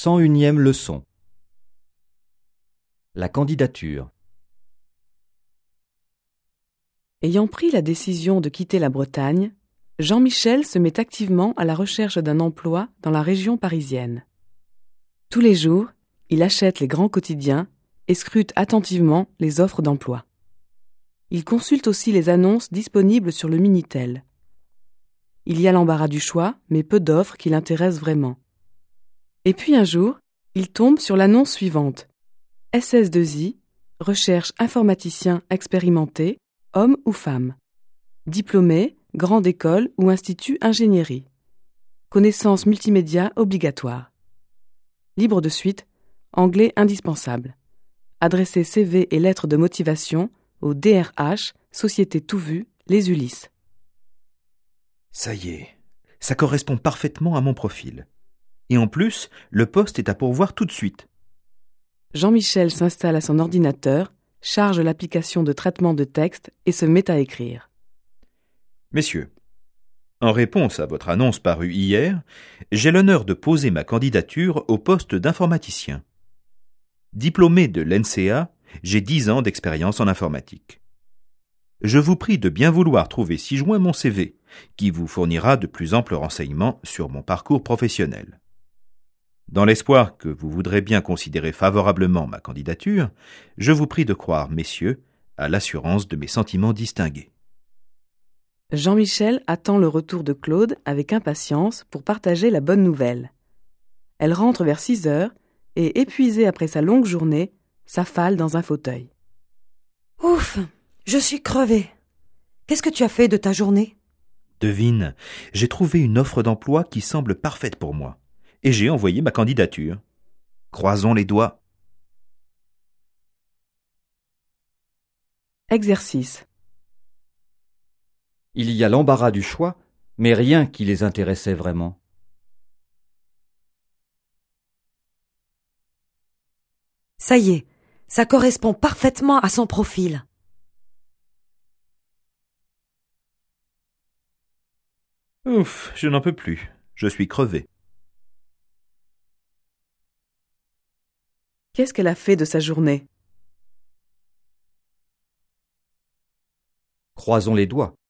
101e leçon. La candidature. Ayant pris la décision de quitter la Bretagne, Jean-Michel se met activement à la recherche d'un emploi dans la région parisienne. Tous les jours, il achète les grands quotidiens et scrute attentivement les offres d'emploi. Il consulte aussi les annonces disponibles sur le Minitel. Il y a l'embarras du choix, mais peu d'offres qui l'intéressent vraiment. Et puis un jour, il tombe sur l'annonce suivante. SS2I, recherche informaticien expérimenté, homme ou femme. Diplômé, grande école ou institut ingénierie. Connaissances multimédia obligatoires. Libre de suite, anglais indispensable. Adressez CV et lettres de motivation au DRH, Société Tout Vu, Les Ulysses. Ça y est, ça correspond parfaitement à mon profil. Et en plus, le poste est à pourvoir tout de suite. Jean-Michel s'installe à son ordinateur, charge l'application de traitement de texte et se met à écrire. Messieurs, en réponse à votre annonce parue hier, j'ai l'honneur de poser ma candidature au poste d'informaticien. Diplômé de l'NCA, j'ai 10 ans d'expérience en informatique. Je vous prie de bien vouloir trouver ci-joint mon CV, qui vous fournira de plus amples renseignements sur mon parcours professionnel. Dans l'espoir que vous voudrez bien considérer favorablement ma candidature, je vous prie de croire, messieurs, à l'assurance de mes sentiments distingués. Jean-Michel attend le retour de Claude avec impatience pour partager la bonne nouvelle. Elle rentre vers 6 heures et, épuisée après sa longue journée, s'affale dans un fauteuil. Ouf, je suis crevée. Qu'est-ce que tu as fait de ta journée? Devine, j'ai trouvé une offre d'emploi qui semble parfaite pour moi, et j'ai envoyé ma candidature. Croisons les doigts. Exercice. Il y a l'embarras du choix, mais rien qui les intéressait vraiment. Ça y est, ça correspond parfaitement à son profil. Ouf, je n'en peux plus. Je suis crevé. Qu'est-ce qu'elle a fait de sa journée? Croisons les doigts.